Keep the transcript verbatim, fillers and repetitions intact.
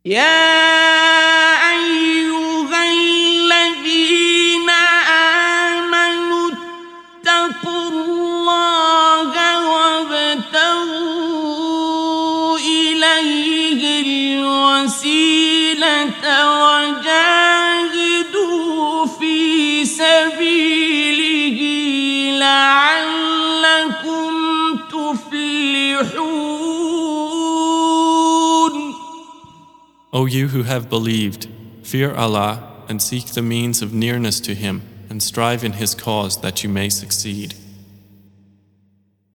يا أيها الذين آمنوا اتقوا الله وابتغوا إليه الوسيلة وجاهدوا في سبيله لعلكم تفلحون. O you who have believed, fear Allah and seek the means of nearness to Him and strive in His cause that you may succeed.